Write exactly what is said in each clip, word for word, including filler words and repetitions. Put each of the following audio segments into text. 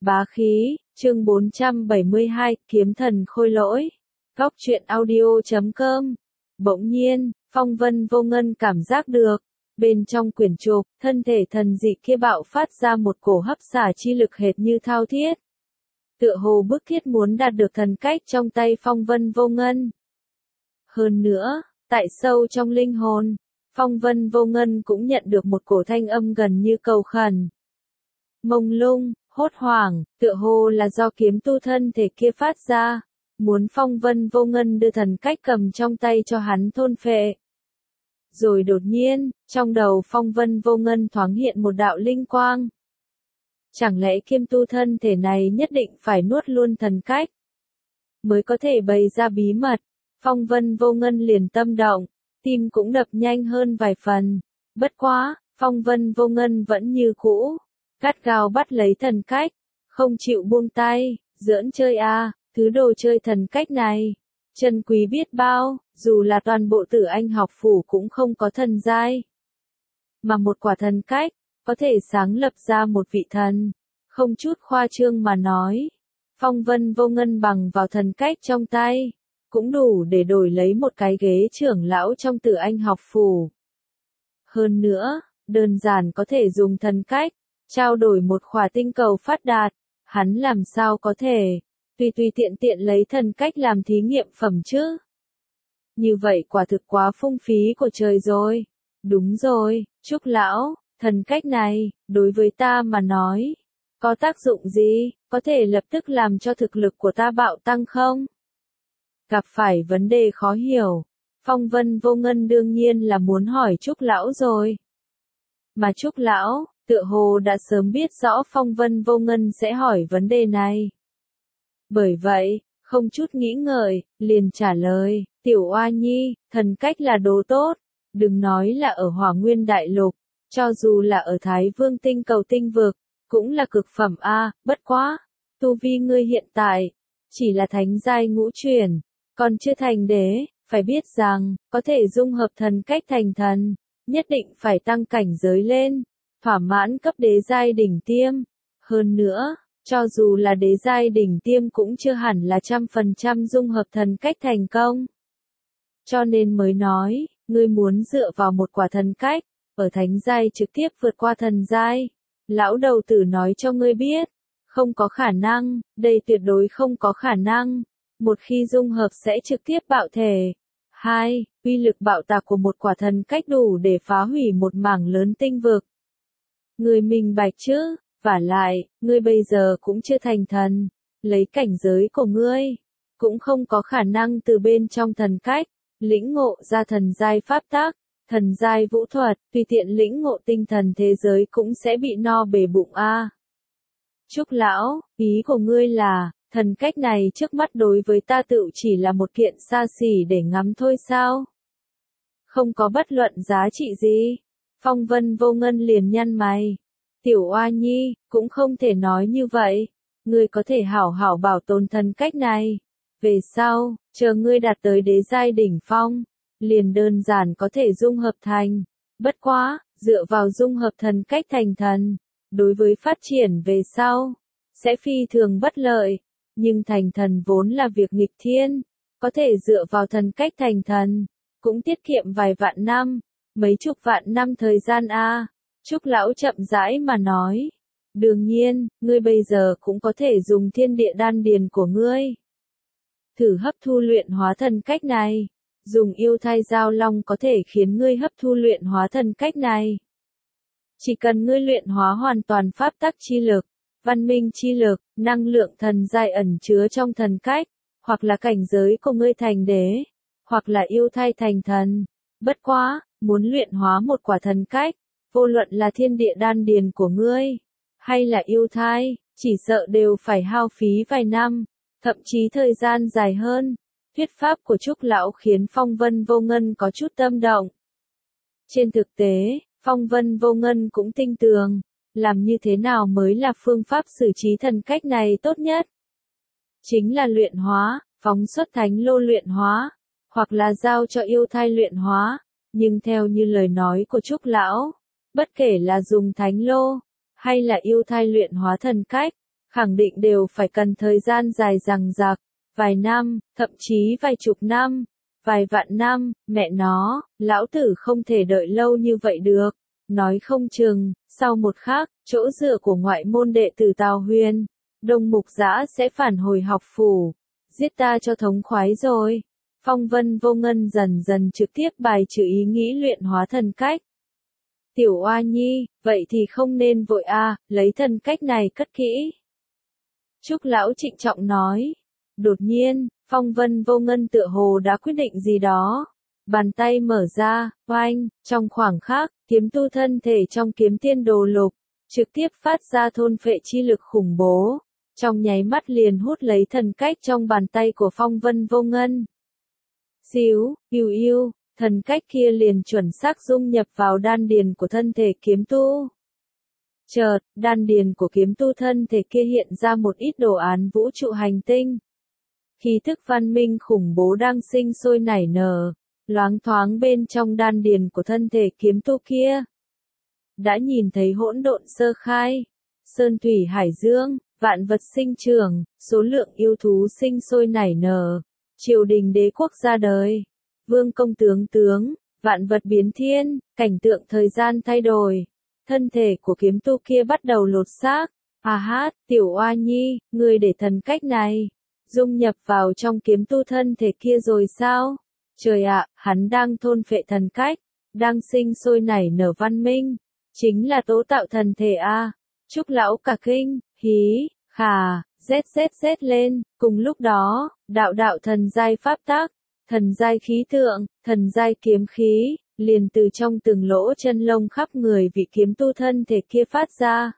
Bá khí, chương bốn trăm bảy mươi hai, kiếm thần khôi lỗi. Góc truyện audio chấm com. Bỗng nhiên, Phong Vân Vô Ngân cảm giác được, bên trong quyển trục, thân thể thần dị kia bạo phát ra một cổ hấp xả chi lực hệt như thao thiết. Tựa hồ bức thiết muốn đạt được thần cách trong tay Phong Vân Vô Ngân. Hơn nữa, tại sâu trong linh hồn, Phong Vân Vô Ngân cũng nhận được một cổ thanh âm gần như cầu khẩn. Mông lung, hốt hoảng, tựa hồ là do kiếm tu thân thể kia phát ra, muốn Phong Vân Vô Ngân đưa thần cách cầm trong tay cho hắn thôn phệ. Rồi đột nhiên, trong đầu Phong Vân Vô Ngân thoáng hiện một đạo linh quang. Chẳng lẽ kiếm tu thân thể này nhất định phải nuốt luôn thần cách, mới có thể bày ra bí mật? Phong Vân Vô Ngân liền tâm động, tim cũng đập nhanh hơn vài phần. Bất quá, Phong Vân Vô Ngân vẫn như cũ, gắt gao bắt lấy thần cách, không chịu buông tay. Giỡn chơi à, thứ đồ chơi thần cách này, chân quý biết bao, dù là toàn bộ Tử Anh học phủ cũng không có thần giai. Mà một quả thần cách, có thể sáng lập ra một vị thần, không chút khoa trương mà nói. Phong Vân Vô Ngân bằng vào thần cách trong tay, cũng đủ để đổi lấy một cái ghế trưởng lão trong Tử Anh học phủ. Hơn nữa, đơn giản có thể dùng thần cách, trao đổi một khỏa tinh cầu phát đạt, hắn làm sao có thể, tùy tùy tiện tiện lấy thần cách làm thí nghiệm phẩm chứ? Như vậy quả thực quá phung phí của trời rồi. Đúng rồi, Trúc lão, thần cách này, đối với ta mà nói, có tác dụng gì, có thể lập tức làm cho thực lực của ta bạo tăng không? Gặp phải vấn đề khó hiểu, Phong Vân Vô Ngân đương nhiên là muốn hỏi Trúc lão rồi. Mà Trúc lão, tựa hồ đã sớm biết rõ Phong Vân Vô Ngân sẽ hỏi vấn đề này. Bởi vậy, không chút nghĩ ngợi, liền trả lời, tiểu oa nhi, thần cách là đồ tốt, đừng nói là ở Hỏa Nguyên Đại Lục, cho dù là ở Thái Vương tinh cầu tinh vực, cũng là cực phẩm a. Bất quá, tu vi ngươi hiện tại, chỉ là thánh giai ngũ truyền, còn chưa thành đế, phải biết rằng, có thể dung hợp thần cách thành thần, nhất định phải tăng cảnh giới lên, thỏa mãn cấp đế giai đỉnh tiêm. Hơn nữa, cho dù là đế giai đỉnh tiêm cũng chưa hẳn là trăm phần trăm dung hợp thần cách thành công. Cho nên mới nói, ngươi muốn dựa vào một quả thần cách, ở thánh giai trực tiếp vượt qua thần giai. Lão đầu tử nói cho ngươi biết, không có khả năng, đây tuyệt đối không có khả năng. Một khi dung hợp sẽ trực tiếp bạo thể. Hai, uy lực bạo tạc của một quả thần cách đủ để phá hủy một mảng lớn tinh vực. Ngươi minh bạch chứ? Vả lại, ngươi bây giờ cũng chưa thành thần, lấy cảnh giới của ngươi, cũng không có khả năng từ bên trong thần cách, lĩnh ngộ ra thần giai pháp tắc, thần giai vũ thuật, tùy tiện lĩnh ngộ tinh thần thế giới cũng sẽ bị no bể bụng a. Trúc lão, ý của ngươi là, thần cách này trước mắt đối với ta tự chỉ là một kiện xa xỉ để ngắm thôi sao? Không có bất luận giá trị gì. Phong Vân Vô Ngân liền nhăn mày. Tiểu oa nhi, cũng không thể nói như vậy. Ngươi có thể hảo hảo bảo tồn thần cách này. Về sau, chờ ngươi đạt tới đế giai đỉnh phong, liền đơn giản có thể dung hợp thành. Bất quá, dựa vào dung hợp thần cách thành thần, đối với phát triển về sau, sẽ phi thường bất lợi. Nhưng thành thần vốn là việc nghịch thiên, có thể dựa vào thần cách thành thần, cũng tiết kiệm vài vạn năm, mấy chục vạn năm thời gian a. Trúc lão chậm rãi mà nói, đương nhiên, ngươi bây giờ cũng có thể dùng thiên địa đan điền của ngươi. Thử hấp thu luyện hóa thần cách này, dùng yêu thai giao long có thể khiến ngươi hấp thu luyện hóa thần cách này. Chỉ cần ngươi luyện hóa hoàn toàn pháp tắc chi lực, văn minh chi lực, năng lượng thần giai ẩn chứa trong thần cách, hoặc là cảnh giới của ngươi thành đế, hoặc là yêu thai thành thần. Bất quá, muốn luyện hóa một quả thần cách, vô luận là thiên địa đan điền của ngươi, hay là yêu thai, chỉ sợ đều phải hao phí vài năm, thậm chí thời gian dài hơn. Thuyết pháp của Trúc lão khiến Phong Vân Vô Ngân có chút tâm động. Trên thực tế, Phong Vân Vô Ngân cũng tin tưởng, làm như thế nào mới là phương pháp xử trí thần cách này tốt nhất? Chính là luyện hóa, phóng xuất thánh lô luyện hóa, hoặc là giao cho yêu thai luyện hóa. Nhưng theo như lời nói của Trúc lão, bất kể là dùng thánh lô, hay là yêu thai luyện hóa thần cách, khẳng định đều phải cần thời gian dài dằng dặc, vài năm, thậm chí vài chục năm, vài vạn năm, mẹ nó, lão tử không thể đợi lâu như vậy được. Nói không chừng, sau một khắc, chỗ dựa của ngoại môn đệ tử Tào Huyền, Đông Mục Giã sẽ phản hồi học phủ, giết ta cho thống khoái rồi. Phong Vân Vô Ngân dần dần trực tiếp bài trừ ý nghĩ luyện hóa thần cách. Tiểu Oa Nhi, vậy thì không nên vội a, à, lấy thần cách này cất kỹ. Trúc lão trịnh trọng nói. Đột nhiên, Phong Vân Vô Ngân tựa hồ đã quyết định gì đó. Bàn tay mở ra, oanh, trong khoảng khắc, kiếm tu thân thể trong kiếm tiên đồ lục, trực tiếp phát ra thôn phệ chi lực khủng bố. Trong nháy mắt liền hút lấy thần cách trong bàn tay của Phong Vân Vô Ngân. Xíu, yêu yêu, thần cách kia liền chuẩn xác dung nhập vào đan điền của thân thể kiếm tu. Chợt, đan điền của kiếm tu thân thể kia hiện ra một ít đồ án vũ trụ hành tinh. Khí thức văn minh khủng bố đang sinh sôi nảy nở, loáng thoáng bên trong đan điền của thân thể kiếm tu kia. Đã nhìn thấy hỗn độn sơ khai, sơn thủy hải dương, vạn vật sinh trưởng, số lượng yêu thú sinh sôi nảy nở, triều đình đế quốc ra đời, vương công tướng tướng, vạn vật biến thiên, cảnh tượng thời gian thay đổi. Thân thể của kiếm tu kia bắt đầu lột xác. À hát, Tiểu Oa Nhi, ngươi để thần cách này dung nhập vào trong kiếm tu thân thể kia rồi sao? Trời ạ, hắn đang thôn phệ thần cách, đang sinh sôi nảy nở văn minh, chính là tố tạo thần thể a. Trúc lão cả kinh, hí, khà, rét rét rét lên, cùng lúc đó, đạo đạo thần giai pháp tác, thần giai khí tượng, thần giai kiếm khí, liền từ trong từng lỗ chân lông khắp người vị kiếm tu thân thể kia phát ra.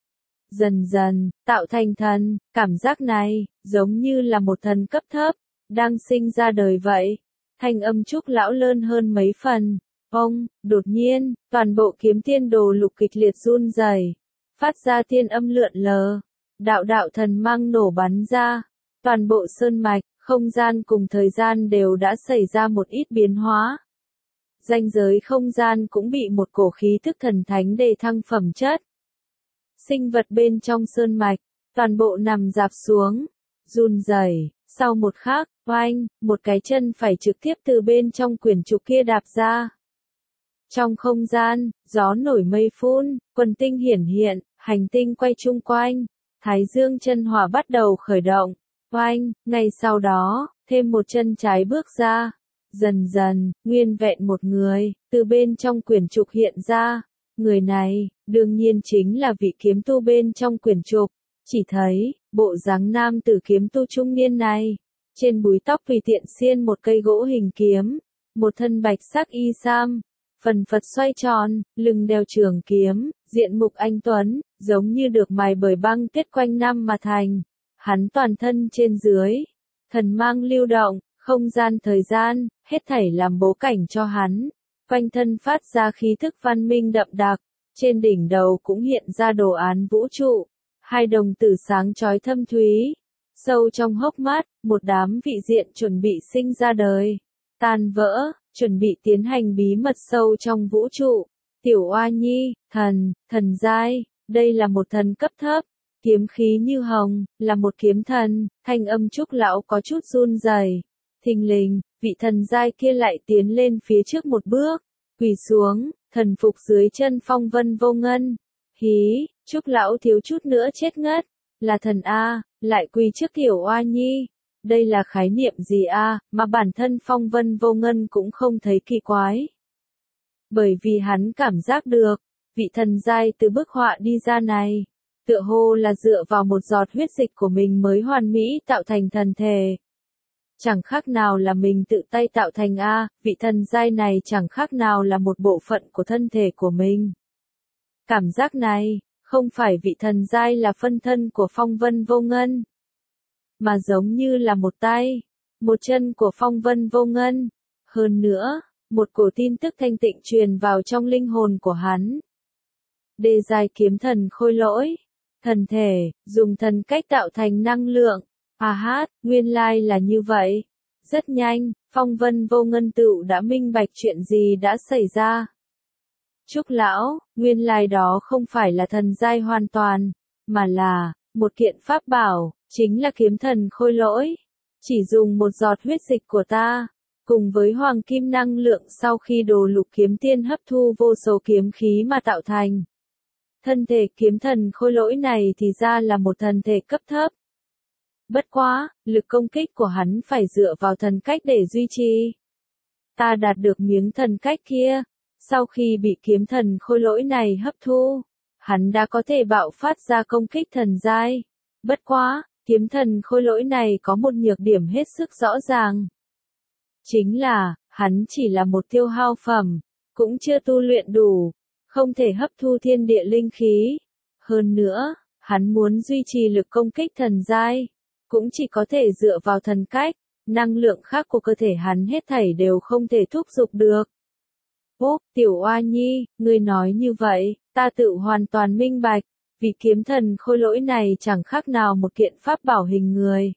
Dần dần, tạo thành thần, cảm giác này, giống như là một thần cấp thấp, đang sinh ra đời vậy. Thanh âm Trúc lão lớn hơn mấy phần. Ông, đột nhiên, toàn bộ kiếm tiên đồ lục kịch liệt run rẩy, phát ra tiên âm lượn lờ. Đạo đạo thần mang nổ bắn ra. Toàn bộ sơn mạch, không gian cùng thời gian đều đã xảy ra một ít biến hóa. Ranh giới không gian cũng bị một cổ khí thức thần thánh đề thăng phẩm chất. Sinh vật bên trong sơn mạch, toàn bộ nằm rạp xuống, run rẩy. Sau một khắc, oanh, một cái chân phải trực tiếp từ bên trong quyển trục kia đạp ra. Trong không gian, gió nổi mây phun, quần tinh hiển hiện, hành tinh quay chung quanh, thái dương chân hỏa bắt đầu khởi động. Oanh, ngay sau đó, thêm một chân trái bước ra. Dần dần, nguyên vẹn một người, từ bên trong quyển trục hiện ra. Người này, đương nhiên chính là vị kiếm tu bên trong quyển trục. Chỉ thấy, bộ dáng nam tử kiếm tu trung niên này, trên búi tóc tùy tiện xiên một cây gỗ hình kiếm, một thân bạch sắc y sam, phần phật xoay tròn, lưng đeo trường kiếm, diện mục anh tuấn, giống như được mài bởi băng tuyết quanh năm mà thành. Hắn toàn thân trên dưới, thần mang lưu động, không gian thời gian, hết thảy làm bố cảnh cho hắn. Quanh thân phát ra khí thức văn minh đậm đặc, trên đỉnh đầu cũng hiện ra đồ án vũ trụ. Hai đồng tử sáng chói thâm thúy, sâu trong hốc mắt, một đám vị diện chuẩn bị sinh ra đời, tan vỡ, chuẩn bị tiến hành bí mật sâu trong vũ trụ. Tiểu Oa Nhi, thần, thần giai, đây là một thần cấp thấp, kiếm khí như hồng, là một kiếm thần. Thanh âm Trúc lão có chút run rẩy. Thình lình, vị thần giai kia lại tiến lên phía trước một bước, quỳ xuống, thần phục dưới chân Phong Vân Vô Ngân. Hí, Trúc lão thiếu chút nữa chết ngất, là thần a, lại quỳ trước Tiểu Oa Nhi. Đây là khái niệm gì a, mà bản thân Phong Vân Vô Ngân cũng không thấy kỳ quái. Bởi vì hắn cảm giác được, vị thần giai từ bức họa đi ra này, tựa hồ là dựa vào một giọt huyết dịch của mình mới hoàn mỹ tạo thành thần thể. Chẳng khác nào là mình tự tay tạo thành a, vị thần giai này chẳng khác nào là một bộ phận của thân thể của mình. Cảm giác này, không phải vị thần giai là phân thân của Phong Vân Vô Ngân, mà giống như là một tay, một chân của Phong Vân Vô Ngân. Hơn nữa, một cổ tin tức thanh tịnh truyền vào trong linh hồn của hắn. Đề giai kiếm thần khôi lỗi, thần thể, dùng thần cách tạo thành năng lượng. À hát, nguyên lai là như vậy. Rất nhanh, Phong Vân Vô Ngân tựu đã minh bạch chuyện gì đã xảy ra. Trúc lão, nguyên lai đó không phải là thần giai hoàn toàn, mà là một kiện pháp bảo, chính là kiếm thần khôi lỗi. Chỉ dùng một giọt huyết dịch của ta, cùng với hoàng kim năng lượng sau khi đồ lục kiếm tiên hấp thu vô số kiếm khí mà tạo thành. Thân thể kiếm thần khôi lỗi này thì ra là một thân thể cấp thấp. Bất quá, lực công kích của hắn phải dựa vào thần cách để duy trì. Ta đạt được miếng thần cách kia, sau khi bị kiếm thần khôi lỗi này hấp thu, hắn đã có thể bạo phát ra công kích thần giai. Bất quá, kiếm thần khôi lỗi này có một nhược điểm hết sức rõ ràng. Chính là, hắn chỉ là một tiêu hao phẩm, cũng chưa tu luyện đủ, không thể hấp thu thiên địa linh khí. Hơn nữa, hắn muốn duy trì lực công kích thần giai, cũng chỉ có thể dựa vào thần cách, năng lượng khác của cơ thể hắn hết thảy đều không thể thúc giục được. Ô, tiểu oa nhi, ngươi nói như vậy, ta tự hoàn toàn minh bạch, vì kiếm thần khôi lỗi này chẳng khác nào một kiện pháp bảo hình người.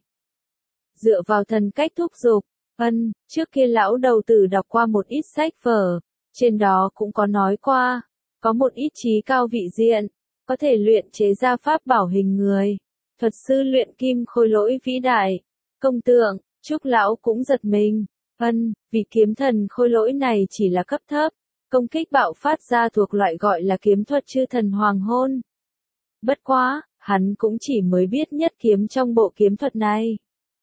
Dựa vào thần cách thúc giục, ân, trước kia lão đầu tử đọc qua một ít sách vở, trên đó cũng có nói qua, có một ít trí cao vị diện, có thể luyện chế ra pháp bảo hình người. Thuật sư luyện kim khôi lỗi vĩ đại, công tượng, Trúc lão cũng giật mình, ân, vì kiếm thần khôi lỗi này chỉ là cấp thấp, công kích bạo phát ra thuộc loại gọi là kiếm thuật chư thần hoàng hôn. Bất quá, hắn cũng chỉ mới biết nhất kiếm trong bộ kiếm thuật này.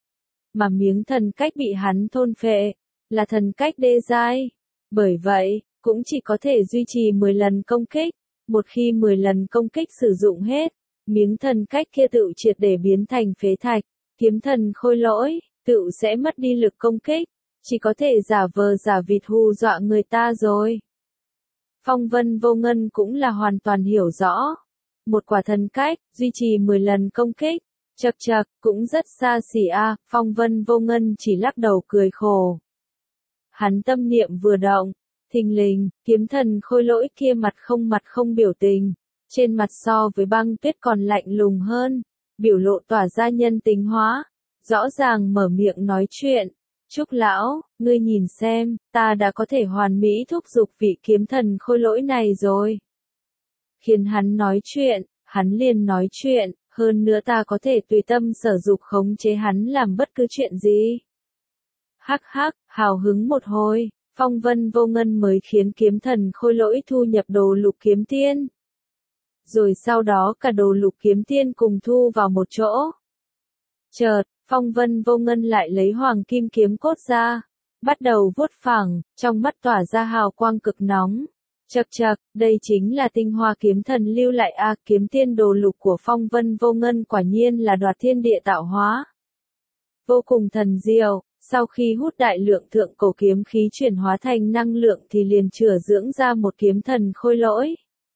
Mà miếng thần cách bị hắn thôn phệ, là thần cách đê giai. Bởi vậy, cũng chỉ có thể duy trì mười lần công kích. Một khi mười lần công kích sử dụng hết, miếng thần cách kia tự triệt để biến thành phế thạch. Kiếm thần khôi lỗi, tự sẽ mất đi lực công kích. Chỉ có thể giả vờ giả vịt hù dọa người ta rồi. Phong Vân Vô Ngân cũng là hoàn toàn hiểu rõ. Một quả thần cách, duy trì mười lần công kích. Chậc chậc, cũng rất xa xỉ a, Phong Vân Vô Ngân chỉ lắc đầu cười khổ. Hắn tâm niệm vừa động, thình lình, kiếm thần khôi lỗi kia mặt không mặt không biểu tình, trên mặt so với băng tuyết còn lạnh lùng hơn, biểu lộ tỏa ra nhân tính hóa, rõ ràng mở miệng nói chuyện. Trúc lão, ngươi nhìn xem, ta đã có thể hoàn mỹ thúc giục vị kiếm thần khôi lỗi này rồi. Khiến hắn nói chuyện, hắn liền nói chuyện, hơn nữa ta có thể tùy tâm sở dục khống chế hắn làm bất cứ chuyện gì. Hắc hắc, hào hứng một hồi, Phong Vân Vô Ngân mới khiến kiếm thần khôi lỗi thu nhập đồ lục kiếm tiên. Rồi sau đó cả đồ lục kiếm tiên cùng thu vào một chỗ. Chợt, Phong Vân Vô Ngân lại lấy hoàng kim kiếm cốt ra, bắt đầu vuốt phẳng, trong mắt tỏa ra hào quang cực nóng. Chậc chậc, đây chính là tinh hoa kiếm thần lưu lại a, kiếm tiên đồ lục của Phong Vân Vô Ngân quả nhiên là đoạt thiên địa tạo hóa. Vô cùng thần diệu, sau khi hút đại lượng thượng cổ kiếm khí chuyển hóa thành năng lượng thì liền chữa dưỡng ra một kiếm thần khôi lỗi.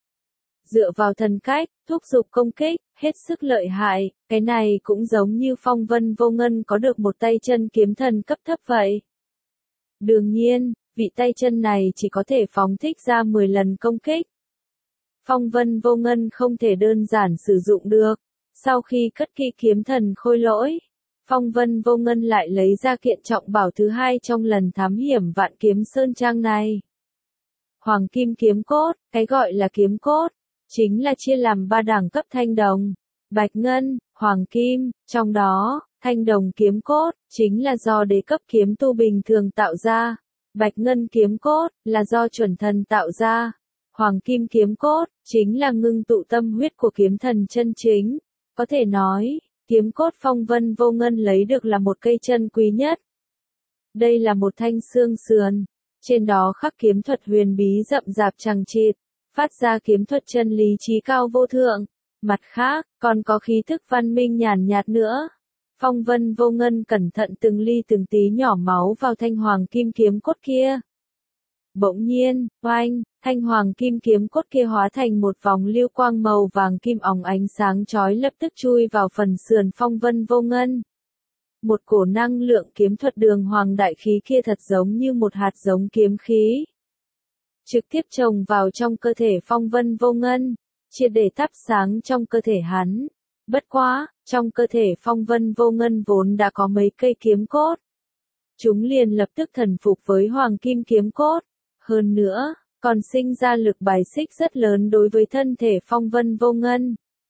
Dựa vào thần cách, thúc giục công kích, hết sức lợi hại, cái này cũng giống như Phong Vân Vô Ngân có được một tay chân kiếm thần cấp thấp vậy. Đương nhiên, vị tay chân này chỉ có thể phóng thích ra mười lần công kích. Phong Vân Vô Ngân không thể đơn giản sử dụng được. Sau khi cất kỹ kiếm thần khôi lỗi, Phong Vân Vô Ngân lại lấy ra kiện trọng bảo thứ hai trong lần thám hiểm Vạn Kiếm Sơn Trang này. Hoàng kim kiếm cốt, cái gọi là kiếm cốt, chính là chia làm ba đẳng cấp thanh đồng, bạch ngân, hoàng kim, trong đó, thanh đồng kiếm cốt, chính là do đế cấp kiếm tu bình thường tạo ra. Bạch ngân kiếm cốt, là do chuẩn thần tạo ra. Hoàng kim kiếm cốt, chính là ngưng tụ tâm huyết của kiếm thần chân chính. Có thể nói, kiếm cốt Phong Vân Vô Ngân lấy được là một cây chân quý nhất. Đây là một thanh xương sườn. Trên đó khắc kiếm thuật huyền bí rậm rạp chằng chịt, phát ra kiếm thuật chân lý trí cao vô thượng. Mặt khác, còn có khí thức văn minh nhàn nhạt nữa. Phong Vân Vô Ngân cẩn thận từng ly từng tí nhỏ máu vào thanh hoàng kim kiếm cốt kia. Bỗng nhiên, oanh, thanh hoàng kim kiếm cốt kia hóa thành một vòng lưu quang màu vàng kim óng ánh sáng chói lập tức chui vào phần sườn Phong Vân Vô Ngân. Một cổ năng lượng kiếm thuật đường hoàng đại khí kia thật giống như một hạt giống kiếm khí. Trực tiếp trồng vào trong cơ thể Phong Vân Vô Ngân, triệt để thắp sáng trong cơ thể hắn. Bất quá, trong cơ thể Phong Vân Vô Ngân vốn đã có mấy cây kiếm cốt. Chúng liền lập tức thần phục với hoàng kim kiếm cốt. Hơn nữa, còn sinh ra lực bài xích rất lớn đối với thân thể Phong Vân Vô Ngân.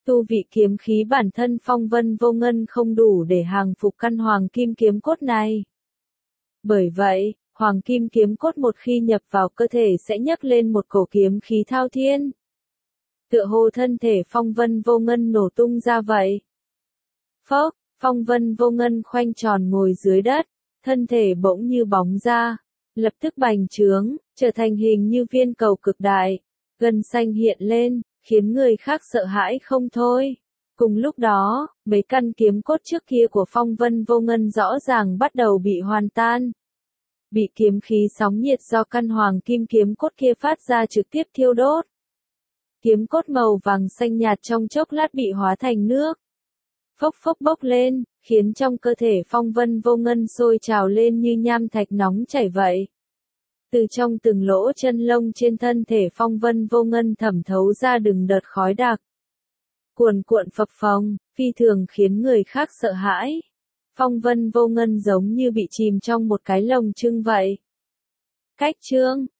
Tu vị kiếm khí bản thân phong vân vô ngân không đủ để hàng phục căn hoàng kim kiếm cốt này. Bởi vậy, hoàng kim kiếm cốt một khi nhập vào cơ thể sẽ nhấc lên một cổ kiếm khí thao thiên. Tựa hồ thân thể phong vân vô ngân nổ tung ra vậy. Phốc, phong vân vô ngân khoanh tròn ngồi dưới đất, thân thể bỗng như bóng ra, lập tức bành trướng, trở thành hình như viên cầu cực đại, gân xanh hiện lên, khiến người khác sợ hãi không thôi. Cùng lúc đó, mấy căn kiếm cốt trước kia của phong vân vô ngân rõ ràng bắt đầu bị hoàn tan. Bị kiếm khí sóng nhiệt do căn hoàng kim kiếm cốt kia phát ra trực tiếp thiêu đốt. Kiếm cốt màu vàng xanh nhạt trong chốc lát bị hóa thành nước. Phốc phốc bốc lên, khiến trong cơ thể phong vân vô ngân sôi trào lên như nham thạch nóng chảy vậy. Từ trong từng lỗ chân lông trên thân thể phong vân vô ngân thẩm thấu ra từng đợt khói đặc. Cuồn cuộn phập phồng, phi thường khiến người khác sợ hãi. Phong vân vô ngân giống như bị chìm trong một cái lồng trưng vậy. Cách chương